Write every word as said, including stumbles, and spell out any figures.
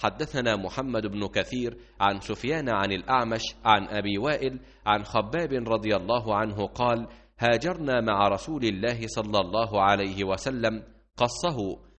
حدثنا محمد بن كثير عن سفيان عن الأعمش عن أبي وائل عن خباب رضي الله عنه قال: هاجرنا مع رسول الله صلى الله عليه وسلم، قصه